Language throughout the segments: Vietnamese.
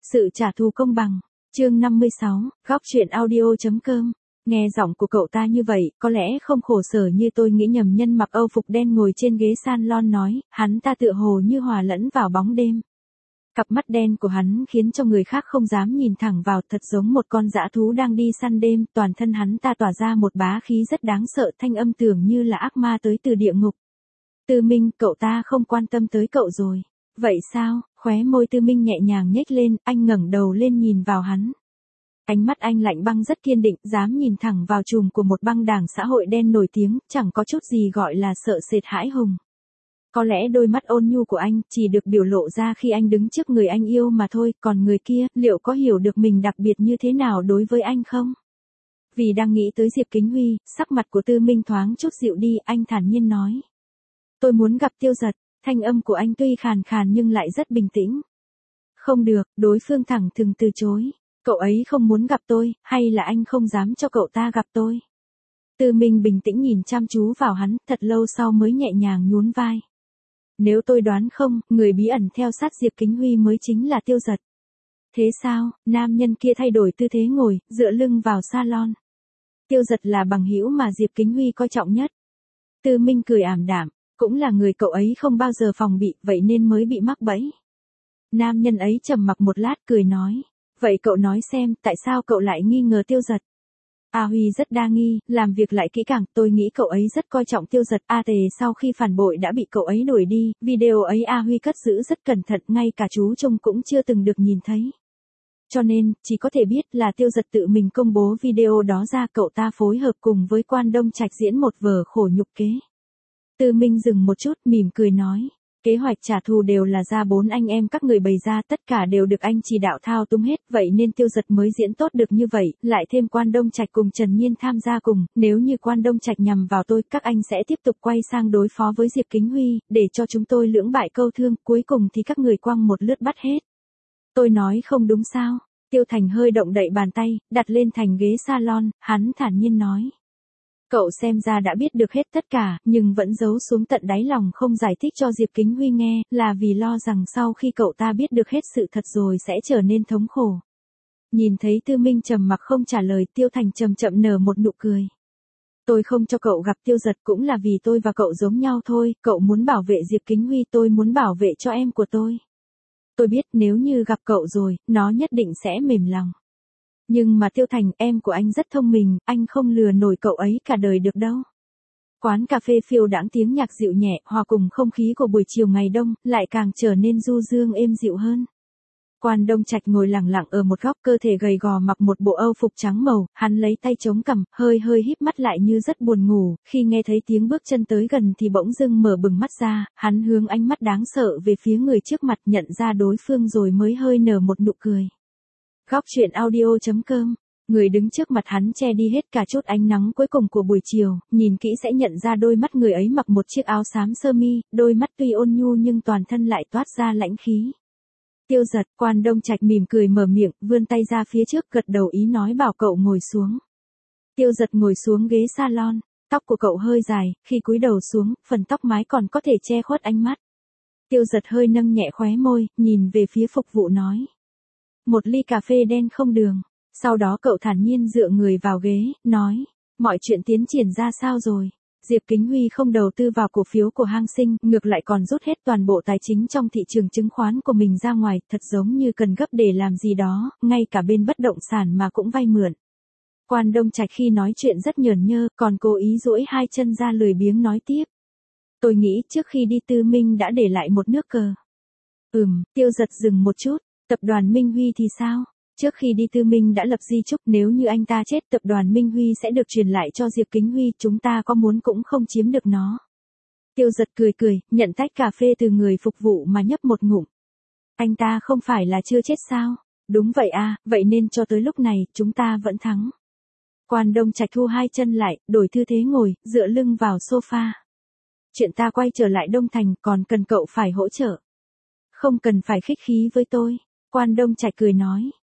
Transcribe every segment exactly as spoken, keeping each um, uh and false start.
Sự trả thù công bằng. Chương năm mươi sáu, góc truyện audio.com. Nghe giọng của cậu ta như vậy, có lẽ không khổ sở như tôi nghĩ. Nhầm nhân mặc âu phục đen ngồi trên ghế salon nói, hắn ta tựa hồ như hòa lẫn vào bóng đêm. Cặp mắt đen của hắn khiến cho người khác không dám nhìn thẳng vào, thật giống một con dã thú đang đi săn đêm. Toàn thân hắn ta tỏa ra một bá khí rất đáng sợ, thanh âm tưởng như là ác ma tới từ địa ngục. Tư Minh, cậu ta không quan tâm tới cậu rồi. Vậy sao? Khóe môi Tư Minh nhẹ nhàng nhếch lên, anh ngẩng đầu lên nhìn vào hắn. Ánh mắt anh lạnh băng rất kiên định, dám nhìn thẳng vào trùm của một băng đảng xã hội đen nổi tiếng, chẳng có chút gì gọi là sợ sệt hãi hùng. Có lẽ đôi mắt ôn nhu của anh chỉ được biểu lộ ra khi anh đứng trước người anh yêu mà thôi, còn người kia, liệu có hiểu được mình đặc biệt như thế nào đối với anh không? Vì đang nghĩ tới Diệp Kính Huy, sắc mặt của Tư Minh thoáng chút dịu đi, anh thản nhiên nói. Tôi muốn gặp Tiêu Giật. Thanh âm của anh tuy khàn khàn nhưng lại rất bình tĩnh. Không được, đối phương thẳng thừng từ chối. Cậu ấy không muốn gặp tôi, hay là anh không dám cho cậu ta gặp tôi? Tư Minh bình tĩnh nhìn chăm chú vào hắn, thật lâu sau mới nhẹ nhàng nhún vai. Nếu tôi đoán không, người bí ẩn theo sát Diệp Kính Huy mới chính là Tiêu Giật. Thế sao? Nam nhân kia thay đổi tư thế ngồi, dựa lưng vào salon. Tiêu Giật là bằng hữu mà Diệp Kính Huy coi trọng nhất. Tư Minh cười ảm đạm. Cũng là người cậu ấy không bao giờ phòng bị, vậy nên mới bị mắc bẫy. Nam nhân ấy trầm mặc một lát cười nói. Vậy cậu nói xem, tại sao cậu lại nghi ngờ Tiêu Giật? A Huy rất đa nghi, làm việc lại kỹ càng, tôi nghĩ cậu ấy rất coi trọng Tiêu Giật. A Tề sau khi phản bội đã bị cậu ấy đuổi đi, video ấy A Huy cất giữ rất cẩn thận, ngay cả chú Trung cũng chưa từng được nhìn thấy. Cho nên, chỉ có thể biết là Tiêu Giật tự mình công bố video đó ra, cậu ta phối hợp cùng với Quan Đông Trạch diễn một vở khổ nhục kế. Tư Minh dừng một chút, mỉm cười nói. Kế hoạch trả thù đều là do bốn anh em các người bày ra, tất cả đều được anh chỉ đạo thao túng hết, vậy nên Tiêu Giật mới diễn tốt được như vậy, lại thêm Quan Đông Trạch cùng Trần Nhiên tham gia cùng, nếu như Quan Đông Trạch nhằm vào tôi, các anh sẽ tiếp tục quay sang đối phó với Diệp Kính Huy, để cho chúng tôi lưỡng bại câu thương, cuối cùng thì các người quăng một lướt bắt hết. Tôi nói không đúng sao? Tiêu Thành hơi động đậy bàn tay, đặt lên thành ghế salon, hắn thản nhiên nói. Cậu xem ra đã biết được hết tất cả, nhưng vẫn giấu xuống tận đáy lòng không giải thích cho Diệp Kính Huy nghe, là vì lo rằng sau khi cậu ta biết được hết sự thật rồi sẽ trở nên thống khổ. Nhìn thấy Tư Minh trầm mặc không trả lời, Tiêu Thành chậm chậm nở một nụ cười. Tôi không cho cậu gặp Tiêu Giật cũng là vì tôi và cậu giống nhau thôi, cậu muốn bảo vệ Diệp Kính Huy, tôi muốn bảo vệ cho em của tôi. Tôi biết nếu như gặp cậu rồi, nó nhất định sẽ mềm lòng. Nhưng mà Tiêu Thành, em của anh rất thông minh, anh không lừa nổi cậu ấy cả đời được đâu. Quán cà phê phiêu đãng tiếng nhạc dịu nhẹ, hòa cùng không khí của buổi chiều ngày đông, lại càng trở nên du dương êm dịu hơn. Quan Đông Trạch ngồi lặng lặng ở một góc, cơ thể gầy gò, mặc một bộ âu phục trắng màu, hắn lấy tay chống cằm, hơi hơi híp mắt lại như rất buồn ngủ, khi nghe thấy tiếng bước chân tới gần thì bỗng dưng mở bừng mắt ra, hắn hướng ánh mắt đáng sợ về phía người trước mặt, nhận ra đối phương rồi mới hơi nở một nụ cười. Góc truyện audio.com. Người đứng trước mặt hắn che đi hết cả chút ánh nắng cuối cùng của buổi chiều, nhìn kỹ sẽ nhận ra đôi mắt người ấy mặc một chiếc áo xám sơ mi, đôi mắt tuy ôn nhu nhưng toàn thân lại toát ra lãnh khí. Tiêu Giật, Quan Đông Trạch mỉm cười mở miệng, vươn tay ra phía trước, gật đầu ý nói bảo cậu ngồi xuống. Tiêu Giật ngồi xuống ghế salon, tóc của cậu hơi dài, khi cúi đầu xuống, phần tóc mái còn có thể che khuất ánh mắt. Tiêu Giật hơi nâng nhẹ khóe môi, nhìn về phía phục vụ nói. Một ly cà phê đen không đường. Sau đó cậu thản nhiên dựa người vào ghế, nói, mọi chuyện tiến triển ra sao rồi? Diệp Kính Huy không đầu tư vào cổ phiếu của Hang Sinh, ngược lại còn rút hết toàn bộ tài chính trong thị trường chứng khoán của mình ra ngoài, thật giống như cần gấp để làm gì đó, ngay cả bên bất động sản mà cũng vay mượn. Quan Đông Trạch khi nói chuyện rất nhởn nhơ, còn cố ý duỗi hai chân ra lười biếng nói tiếp. Tôi nghĩ trước khi đi Tư Minh đã để lại một nước cờ. Ừm, Tiêu Giật dừng một chút. Tập đoàn Minh Huy thì sao? Trước khi đi Tư Minh đã lập di chúc, nếu như anh ta chết, tập đoàn Minh Huy sẽ được truyền lại cho Diệp Kính Huy, chúng ta có muốn cũng không chiếm được nó. Tiêu Giật cười cười, nhận tách cà phê từ người phục vụ mà nhấp một ngụm. Anh ta không phải là chưa chết sao? Đúng vậy à, vậy nên cho tới lúc này, chúng ta vẫn thắng. Quan Đông Trạch thu hai chân lại, đổi tư thế ngồi, dựa lưng vào sofa. Chuyện ta quay trở lại Đông Thành, còn cần cậu phải hỗ trợ. Không cần phải khách khí với tôi. Quan Đông Trạch cười nói.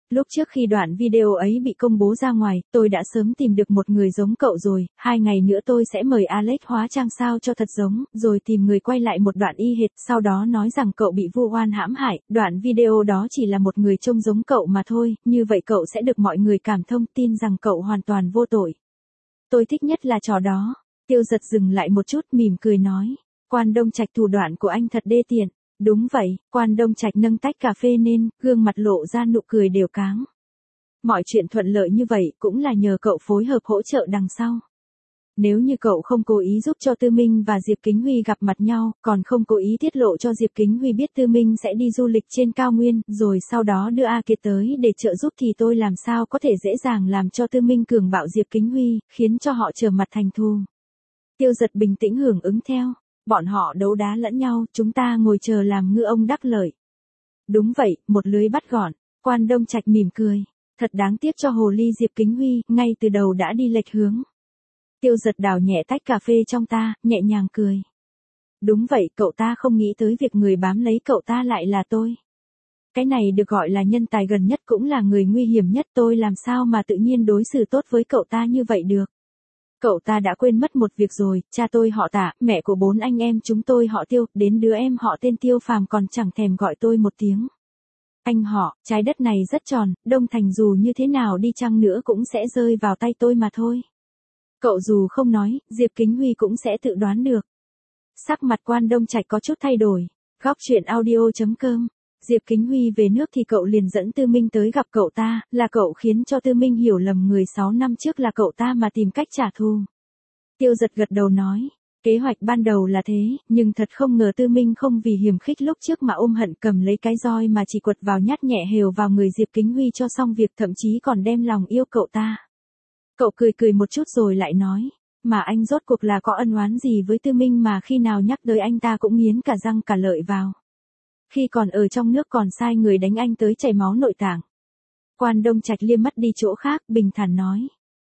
Lúc trước khi đoạn video ấy bị công bố ra ngoài, tôi đã sớm tìm được một người giống cậu rồi, hai ngày nữa tôi sẽ mời Alex hóa trang sao cho thật giống, rồi tìm người quay lại một đoạn y hệt, sau đó nói rằng cậu bị vu oan hãm hại, đoạn video đó chỉ là một người trông giống cậu mà thôi, như vậy cậu sẽ được mọi người cảm thông tin rằng cậu hoàn toàn vô tội. Tôi thích nhất là trò đó. Tiêu Giật dừng lại một chút mỉm cười nói, Quan Đông Trạch thủ đoạn của anh thật đê tiện. Đúng vậy, Quan Đông Trạch nâng tách cà phê lên, gương mặt lộ ra nụ cười đều cáng. Mọi chuyện thuận lợi như vậy cũng là nhờ cậu phối hợp hỗ trợ đằng sau. Nếu như cậu không cố ý giúp cho Tư Minh và Diệp Kính Huy gặp mặt nhau, còn không cố ý tiết lộ cho Diệp Kính Huy biết Tư Minh sẽ đi du lịch trên cao nguyên, rồi sau đó đưa A Kiệt tới để trợ giúp thì tôi làm sao có thể dễ dàng làm cho Tư Minh cường bạo Diệp Kính Huy, khiến cho họ trở mặt thành thù. Tiêu Giật bình tĩnh hưởng ứng theo. Bọn họ đấu đá lẫn nhau, chúng ta ngồi chờ làm ngư ông đắc lợi. Đúng vậy, một lưới bắt gọn. Quan Đông Trạch mỉm cười. Thật đáng tiếc cho hồ ly Diệp Kính Huy, ngay từ đầu đã đi lệch hướng. Tiêu Giật đảo nhẹ tách cà phê trong ta, nhẹ nhàng cười. Đúng vậy, cậu ta không nghĩ tới việc người bám lấy cậu ta lại là tôi. Cái này được gọi là nhân tài gần nhất cũng là người nguy hiểm nhất, tôi làm sao mà tự nhiên đối xử tốt với cậu ta như vậy được. Cậu ta đã quên mất một việc rồi, cha tôi họ Tạ, mẹ của bốn anh em chúng tôi họ Tiêu, đến đứa em họ tên Tiêu Phàm còn chẳng thèm gọi tôi một tiếng. Anh họ, trái đất này rất tròn, Đông Thành dù như thế nào đi chăng nữa cũng sẽ rơi vào tay tôi mà thôi. Cậu dù không nói, Diệp Kính Huy cũng sẽ tự đoán được. Sắc mặt Quan Đông Trạch có chút thay đổi. Góc truyện audio chấm com. Diệp Kính Huy về nước thì cậu liền dẫn Tư Minh tới gặp cậu ta, là cậu khiến cho Tư Minh hiểu lầm người sáu năm trước là cậu ta mà tìm cách trả thù. Tiêu Giật gật đầu nói, kế hoạch ban đầu là thế, nhưng thật không ngờ Tư Minh không vì hiềm khích lúc trước mà ôm hận cầm lấy cái roi mà chỉ quật vào nhát nhẹ hều vào người Diệp Kính Huy cho xong việc, thậm chí còn đem lòng yêu cậu ta. Cậu cười cười một chút rồi lại nói, mà anh rốt cuộc là có ân oán gì với Tư Minh mà khi nào nhắc tới anh ta cũng nghiến cả răng cả lợi vào. Khi còn ở trong nước còn sai người đánh anh tới chảy máu nội tạng. Quan Đông Trạch liếc mắt đi chỗ khác, bình thản nói.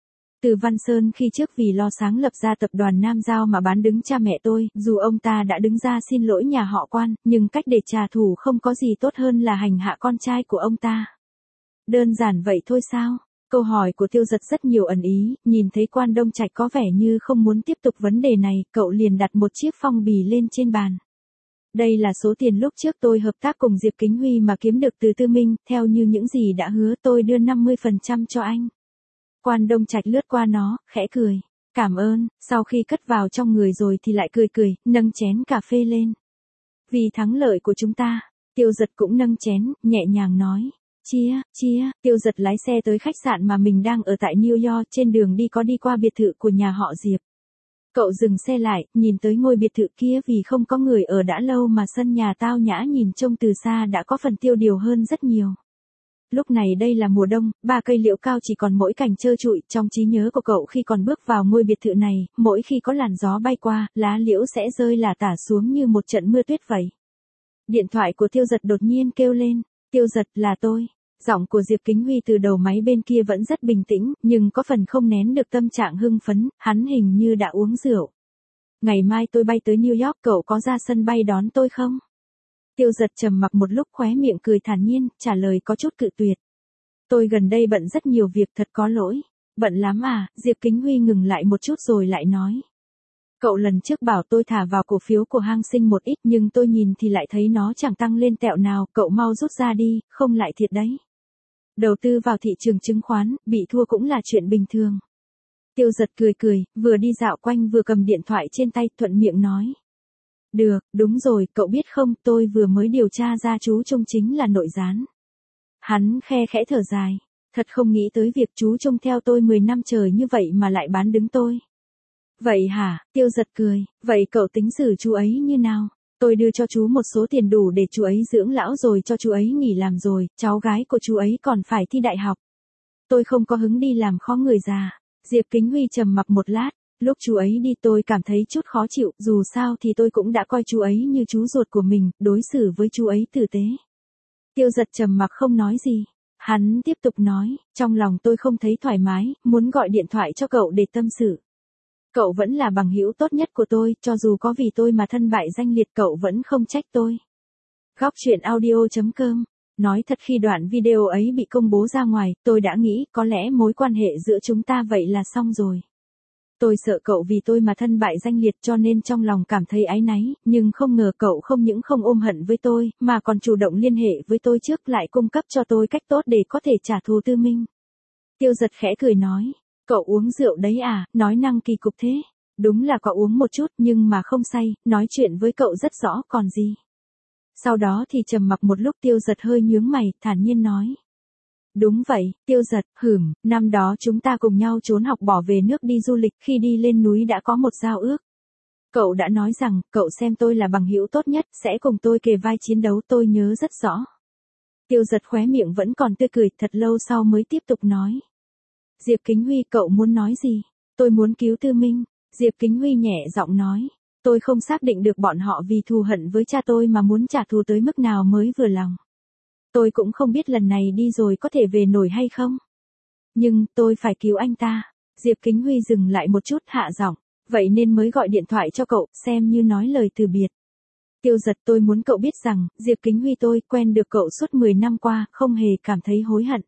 Từ Văn Sơn khi trước vì lo sáng lập ra tập đoàn Nam Giao mà bán đứng cha mẹ tôi, dù ông ta đã đứng ra xin lỗi nhà họ Quan, nhưng cách để trả thù không có gì tốt hơn là hành hạ con trai của ông ta. Đơn giản vậy thôi sao? Câu hỏi của Tiêu Giật rất nhiều ẩn ý, nhìn thấy Quan Đông Trạch có vẻ như không muốn tiếp tục vấn đề này, cậu liền đặt một chiếc phong bì lên trên bàn. Đây là số tiền lúc trước tôi hợp tác cùng Diệp Kính Huy mà kiếm được từ Tư Minh, theo như những gì đã hứa tôi đưa năm mươi phần trăm cho anh. Quan Đông Trạch lướt qua nó, khẽ cười. Cảm ơn, sau khi cất vào trong người rồi thì lại cười cười, nâng chén cà phê lên. Vì thắng lợi của chúng ta, Tiêu Giật cũng nâng chén, nhẹ nhàng nói. Chia, chia, Tiêu Giật lái xe tới khách sạn mà mình đang ở tại New York, trên đường đi có đi qua biệt thự của nhà họ Diệp. Cậu dừng xe lại, nhìn tới ngôi biệt thự kia vì không có người ở đã lâu mà sân nhà tao nhã nhìn trông từ xa đã có phần tiêu điều hơn rất nhiều. Lúc này đây là mùa đông, ba cây liễu cao chỉ còn mỗi cành trơ trụi, trong trí nhớ của cậu khi còn bước vào ngôi biệt thự này, mỗi khi có làn gió bay qua, lá liễu sẽ rơi lả tả xuống như một trận mưa tuyết vậy. Điện thoại của Tiêu Giật đột nhiên kêu lên, Tiêu Giật là tôi. Giọng của Diệp Kính Huy từ đầu máy bên kia vẫn rất bình tĩnh, nhưng có phần không nén được tâm trạng hưng phấn, hắn hình như đã uống rượu. Ngày mai tôi bay tới New York, cậu có ra sân bay đón tôi không? Tiêu Giật trầm mặc một lúc, khóe miệng cười thản nhiên, trả lời có chút cự tuyệt. Tôi gần đây bận rất nhiều việc, thật có lỗi. Bận lắm à? Diệp Kính Huy ngừng lại một chút rồi lại nói. Cậu lần trước bảo tôi thả vào cổ phiếu của Hang Sinh một ít, nhưng tôi nhìn thì lại thấy nó chẳng tăng lên tẹo nào, cậu mau rút ra đi, không lại thiệt đấy. Đầu tư vào thị trường chứng khoán, bị thua cũng là chuyện bình thường. Tiêu Giật cười cười, vừa đi dạo quanh vừa cầm điện thoại trên tay, thuận miệng nói. Được, đúng rồi, cậu biết không, tôi vừa mới điều tra ra chú Trung chính là nội gián. Hắn khe khẽ thở dài, thật không nghĩ tới việc chú Trung theo tôi mười năm trời như vậy mà lại bán đứng tôi. Vậy hả? Tiêu Giật cười, vậy cậu tính xử chú ấy như nào? Tôi đưa cho chú một số tiền đủ để chú ấy dưỡng lão rồi cho chú ấy nghỉ làm rồi, cháu gái của chú ấy còn phải thi đại học. Tôi không có hứng đi làm khó người già. Diệp Kính Huy trầm mặc một lát, lúc chú ấy đi tôi cảm thấy chút khó chịu, dù sao thì tôi cũng đã coi chú ấy như chú ruột của mình, đối xử với chú ấy tử tế. Tiêu Giật trầm mặc không nói gì. Hắn tiếp tục nói, trong lòng tôi không thấy thoải mái, muốn gọi điện thoại cho cậu để tâm sự. Cậu vẫn là bằng hữu tốt nhất của tôi, cho dù có vì tôi mà thân bại danh liệt cậu vẫn không trách tôi. Góc truyện audio chấm com Nói thật khi đoạn video ấy bị công bố ra ngoài, tôi đã nghĩ có lẽ mối quan hệ giữa chúng ta vậy là xong rồi. Tôi sợ cậu vì tôi mà thân bại danh liệt cho nên trong lòng cảm thấy áy náy, nhưng không ngờ cậu không những không ôm hận với tôi, mà còn chủ động liên hệ với tôi trước lại cung cấp cho tôi cách tốt để có thể trả thù Tư Minh. Tiêu Giật khẽ cười nói, cậu uống rượu đấy à, nói năng kỳ cục thế. Đúng là có uống một chút nhưng mà không say, nói chuyện với cậu rất rõ còn gì. Sau đó thì trầm mặc một lúc Tiêu Giật hơi nhướng mày, thản nhiên nói. Đúng vậy, Tiêu Giật, hửm, năm đó chúng ta cùng nhau trốn học bỏ về nước đi du lịch, khi đi lên núi đã có một giao ước. Cậu đã nói rằng, cậu xem tôi là bằng hữu tốt nhất, sẽ cùng tôi kề vai chiến đấu, tôi nhớ rất rõ. Tiêu Giật khóe miệng vẫn còn tươi cười, thật lâu sau mới tiếp tục nói. Diệp Kính Huy, cậu muốn nói gì? Tôi muốn cứu Tư Minh. Diệp Kính Huy nhẹ giọng nói. Tôi không xác định được bọn họ vì thù hận với cha tôi mà muốn trả thù tới mức nào mới vừa lòng. Tôi cũng không biết lần này đi rồi có thể về nổi hay không. Nhưng, tôi phải cứu anh ta. Diệp Kính Huy dừng lại một chút hạ giọng. Vậy nên mới gọi điện thoại cho cậu, xem như nói lời từ biệt. Tiêu Giật, tôi muốn cậu biết rằng, Diệp Kính Huy tôi quen được cậu suốt mười năm qua, không hề cảm thấy hối hận.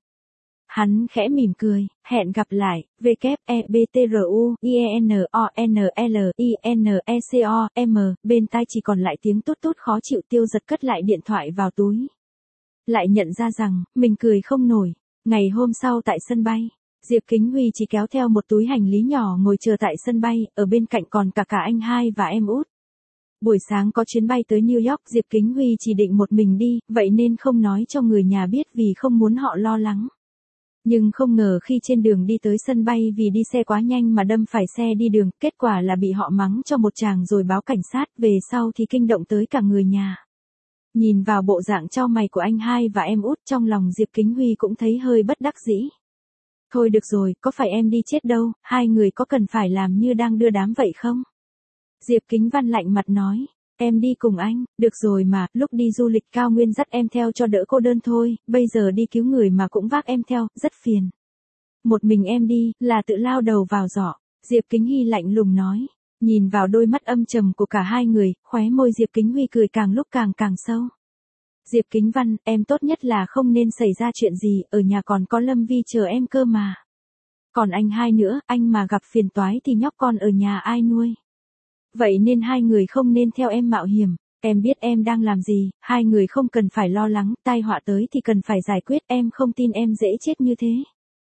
Hắn khẽ mỉm cười, hẹn gặp lại, W E B T R U I E N O N L I N E C O M, bên tai chỉ còn lại tiếng tút tút khó chịu. Tiêu Giật cất lại điện thoại vào túi. Lại nhận ra rằng, mình cười không nổi. Ngày hôm sau tại sân bay, Diệp Kính Huy chỉ kéo theo một túi hành lý nhỏ ngồi chờ tại sân bay, ở bên cạnh còn cả cả anh hai và em út. Buổi sáng có chuyến bay tới New York, Diệp Kính Huy chỉ định một mình đi, vậy nên không nói cho người nhà biết vì không muốn họ lo lắng. Nhưng không ngờ khi trên đường đi tới sân bay vì đi xe quá nhanh mà đâm phải xe đi đường, kết quả là bị họ mắng cho một tràng rồi báo cảnh sát, về sau thì kinh động tới cả người nhà. Nhìn vào bộ dạng chau mày của anh hai và em út, trong lòng Diệp Kính Huy cũng thấy hơi bất đắc dĩ. Thôi được rồi, có phải em đi chết đâu, hai người có cần phải làm như đang đưa đám vậy không? Diệp Kính Văn lạnh mặt nói, em đi cùng anh, được rồi mà, lúc đi du lịch Cao Nguyên dắt em theo cho đỡ cô đơn thôi, bây giờ đi cứu người mà cũng vác em theo, rất phiền. Một mình em đi, là tự lao đầu vào giỏ, Diệp Kính Hy lạnh lùng nói. Nhìn vào đôi mắt âm trầm của cả hai người, khóe môi Diệp Kính Huy cười càng lúc càng càng sâu. Diệp Kính Văn, em tốt nhất là không nên xảy ra chuyện gì, ở nhà còn có Lâm Vi chờ em cơ mà. Còn anh hai nữa, anh mà gặp phiền toái thì nhóc con ở nhà ai nuôi. Vậy nên hai người không nên theo em mạo hiểm, em biết em đang làm gì, hai người không cần phải lo lắng, tai họa tới thì cần phải giải quyết, em không tin em dễ chết như thế.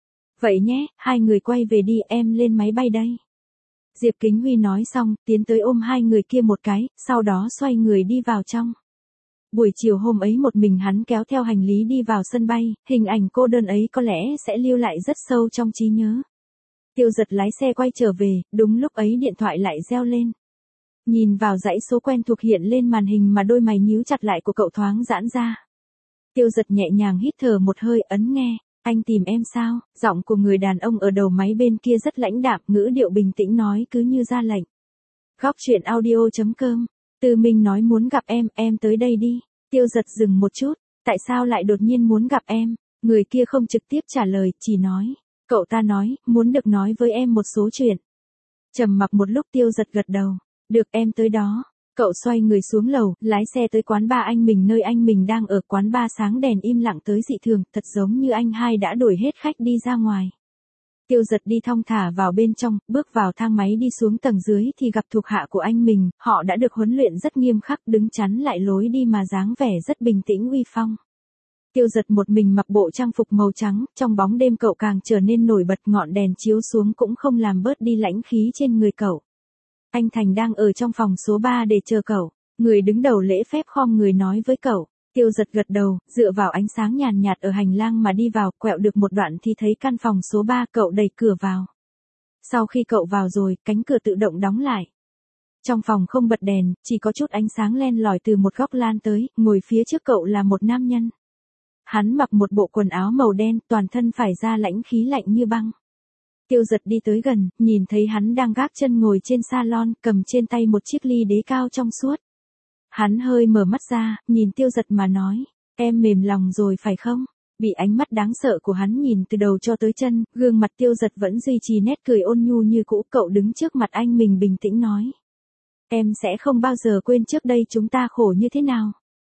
Vậy nhé, hai người quay về đi, em lên máy bay đây. Diệp Kính Huy nói xong, tiến tới ôm hai người kia một cái, sau đó xoay người đi vào trong. Buổi chiều hôm ấy một mình hắn kéo theo hành lý đi vào sân bay, hình ảnh cô đơn ấy có lẽ sẽ lưu lại rất sâu trong trí nhớ. Tiêu Giật lái xe quay trở về, đúng lúc ấy điện thoại lại reo lên. Nhìn vào dãy số quen thuộc hiện lên màn hình mà đôi mày nhíu chặt lại của cậu thoáng giãn ra. Tiêu Giật nhẹ nhàng hít thở một hơi, ấn nghe. Anh tìm em sao? Giọng của người đàn ông ở đầu máy bên kia rất lãnh đạm, ngữ điệu bình tĩnh nói cứ như ra lệnh. Góc truyện audio chấm com. Tư Minh nói muốn gặp em, em tới đây đi. Tiêu Giật dừng một chút. Tại sao lại đột nhiên muốn gặp em? Người kia không trực tiếp trả lời, chỉ nói. Cậu ta nói, muốn được nói với em một số chuyện. Trầm mặc một lúc Tiêu Giật gật đầu. Được, em tới đó. Cậu xoay người xuống lầu, lái xe tới quán bar anh mình nơi anh mình đang ở. Quán bar sáng đèn im lặng tới dị thường, thật giống như anh hai đã đuổi hết khách đi ra ngoài. Tiêu Giật đi thong thả vào bên trong, bước vào thang máy đi xuống tầng dưới thì gặp thuộc hạ của anh mình, họ đã được huấn luyện rất nghiêm khắc, đứng chắn lại lối đi mà dáng vẻ rất bình tĩnh uy phong. Tiêu Giật một mình mặc bộ trang phục màu trắng, trong bóng đêm cậu càng trở nên nổi bật, ngọn đèn chiếu xuống cũng không làm bớt đi lãnh khí trên người cậu. Anh Thành đang ở trong phòng số ba để chờ cậu, người đứng đầu lễ phép khom người nói với cậu. Tiêu Giật gật đầu, dựa vào ánh sáng nhàn nhạt ở hành lang mà đi vào, quẹo được một đoạn thì thấy căn phòng số ba, cậu đẩy cửa vào. Sau khi cậu vào rồi, cánh cửa tự động đóng lại. Trong phòng không bật đèn, chỉ có chút ánh sáng len lỏi từ một góc lan tới, ngồi phía trước cậu là một nam nhân. Hắn mặc một bộ quần áo màu đen, toàn thân phải ra lãnh khí lạnh như băng. Tiêu Giật đi tới gần, nhìn thấy hắn đang gác chân ngồi trên salon, cầm trên tay một chiếc ly đế cao trong suốt. Hắn hơi mở mắt ra, nhìn Tiêu Giật mà nói, em mềm lòng rồi phải không? Bị ánh mắt đáng sợ của hắn nhìn từ đầu cho tới chân, gương mặt Tiêu Giật vẫn duy trì nét cười ôn nhu như cũ, cậu đứng trước mặt anh mình bình tĩnh nói. Em sẽ không bao giờ quên trước đây chúng ta khổ như thế nào.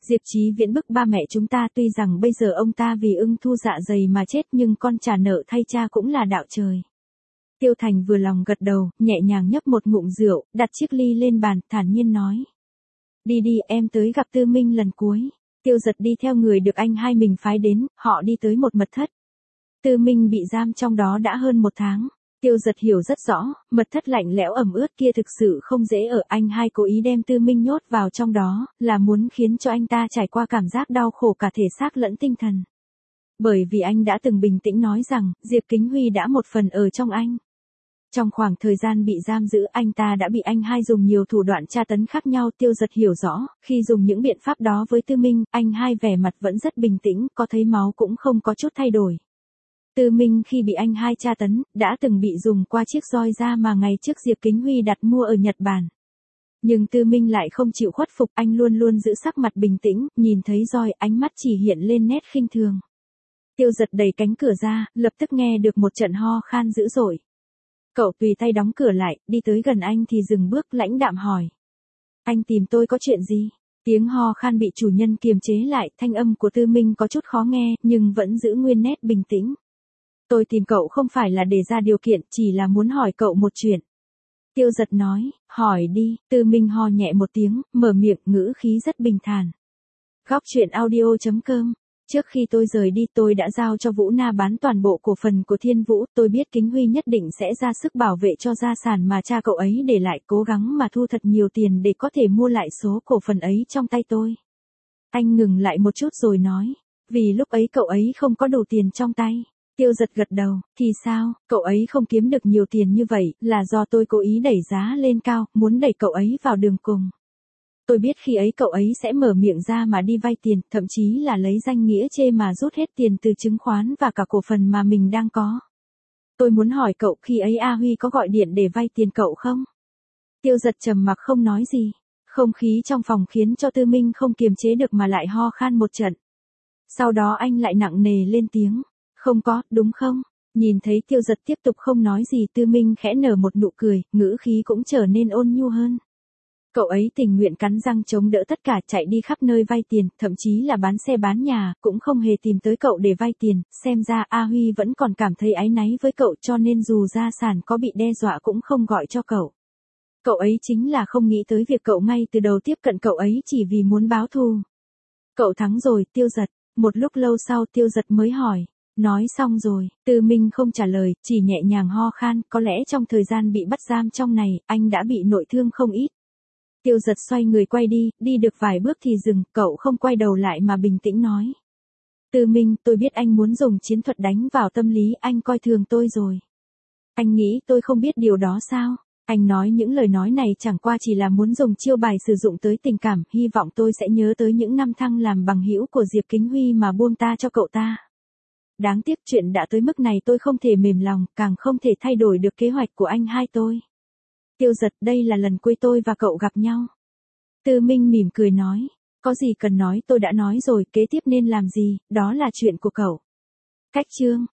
Diệp Chí Viễn bức ba mẹ chúng ta, tuy rằng bây giờ ông ta vì ưng thu dạ dày mà chết nhưng con trả nợ thay cha cũng là đạo trời. Tiêu Thành vừa lòng gật đầu, nhẹ nhàng nhấp một ngụm rượu, đặt chiếc ly lên bàn, thản nhiên nói. Đi đi, em tới gặp Tư Minh lần cuối. Tiêu Giật đi theo người được anh hai mình phái đến, họ đi tới một mật thất. Tư Minh bị giam trong đó đã hơn một tháng. Tiêu Giật hiểu rất rõ, mật thất lạnh lẽo ẩm ướt kia thực sự không dễ ở. Anh hai cố ý đem Tư Minh nhốt vào trong đó, là muốn khiến cho anh ta trải qua cảm giác đau khổ cả thể xác lẫn tinh thần. Bởi vì anh đã từng bình tĩnh nói rằng, Diệp Kính Huy đã một phần ở trong anh. Trong khoảng thời gian bị giam giữ, anh ta đã bị anh hai dùng nhiều thủ đoạn tra tấn khác nhau. Tiêu Giật hiểu rõ, khi dùng những biện pháp đó với Tư Minh, anh hai vẻ mặt vẫn rất bình tĩnh, có thấy máu cũng không có chút thay đổi. Tư Minh khi bị anh hai tra tấn, đã từng bị dùng qua chiếc roi da mà ngày trước Diệp Kính Huy đặt mua ở Nhật Bản. Nhưng Tư Minh lại không chịu khuất phục, anh luôn luôn giữ sắc mặt bình tĩnh, nhìn thấy roi, ánh mắt chỉ hiện lên nét khinh thường. Tiêu Giật đẩy cánh cửa ra, lập tức nghe được một trận ho khan dữ dội. Cậu tùy tay đóng cửa lại, đi tới gần anh thì dừng bước, lãnh đạm hỏi. Anh tìm tôi có chuyện gì? Tiếng ho khan bị chủ nhân kiềm chế lại, thanh âm của Tư Minh có chút khó nghe, nhưng vẫn giữ nguyên nét bình tĩnh. Tôi tìm cậu không phải là để ra điều kiện, chỉ là muốn hỏi cậu một chuyện. Tiêu Giật nói, hỏi đi. Tư Minh ho nhẹ một tiếng, mở miệng, ngữ khí rất bình thản. Góc truyện audio chấm com. Trước khi tôi rời đi, tôi đã giao cho Vũ Na bán toàn bộ cổ phần của Thiên Vũ. Tôi biết Kính Huy nhất định sẽ ra sức bảo vệ cho gia sản mà cha cậu ấy để lại, cố gắng mà thu thật nhiều tiền để có thể mua lại số cổ phần ấy trong tay tôi. Anh ngừng lại một chút rồi nói, vì lúc ấy cậu ấy không có đủ tiền trong tay. Tiêu Giật gật đầu, thì sao, cậu ấy không kiếm được nhiều tiền như vậy, là do tôi cố ý đẩy giá lên cao, muốn đẩy cậu ấy vào đường cùng. Tôi biết khi ấy cậu ấy sẽ mở miệng ra mà đi vay tiền, thậm chí là lấy danh nghĩa chê mà rút hết tiền từ chứng khoán và cả cổ phần mà mình đang có. Tôi muốn hỏi cậu, khi ấy A Huy có gọi điện để vay tiền cậu không? Tiêu Giật trầm mặc không nói gì. Không khí trong phòng khiến cho Tư Minh không kiềm chế được mà lại ho khan một trận. Sau đó anh lại nặng nề lên tiếng. Không có, đúng không? Nhìn thấy Tiêu Giật tiếp tục không nói gì, Tư Minh khẽ nở một nụ cười, ngữ khí cũng trở nên ôn nhu hơn. Cậu ấy tình nguyện cắn răng chống đỡ tất cả, chạy đi khắp nơi vay tiền, thậm chí là bán xe bán nhà, cũng không hề tìm tới cậu để vay tiền. Xem ra A Huy vẫn còn cảm thấy áy náy với cậu, cho nên dù gia sản có bị đe dọa cũng không gọi cho cậu. Cậu ấy chính là không nghĩ tới việc cậu ngay từ đầu tiếp cận cậu ấy chỉ vì muốn báo thù. Cậu thắng rồi, Tiêu Giật. Một lúc lâu sau Tiêu Giật mới hỏi. Nói xong rồi, Tư Minh không trả lời, chỉ nhẹ nhàng ho khan, có lẽ trong thời gian bị bắt giam trong này, anh đã bị nội thương không ít. Tiêu Giật xoay người quay đi, đi được vài bước thì dừng, cậu không quay đầu lại mà bình tĩnh nói. Tư Minh, tôi biết anh muốn dùng chiến thuật đánh vào tâm lý, anh coi thường tôi rồi. Anh nghĩ tôi không biết điều đó sao? Anh nói những lời nói này chẳng qua chỉ là muốn dùng chiêu bài sử dụng tới tình cảm, hy vọng tôi sẽ nhớ tới những năm tháng làm bằng hữu của Diệp Kính Huy mà buông ta cho cậu ta. Đáng tiếc chuyện đã tới mức này tôi không thể mềm lòng, càng không thể thay đổi được kế hoạch của anh hai tôi. Tiêu Giật, đây là lần cuối tôi và cậu gặp nhau. Tư Minh mỉm cười nói, có gì cần nói tôi đã nói rồi, kế tiếp nên làm gì, đó là chuyện của cậu. Cách chương.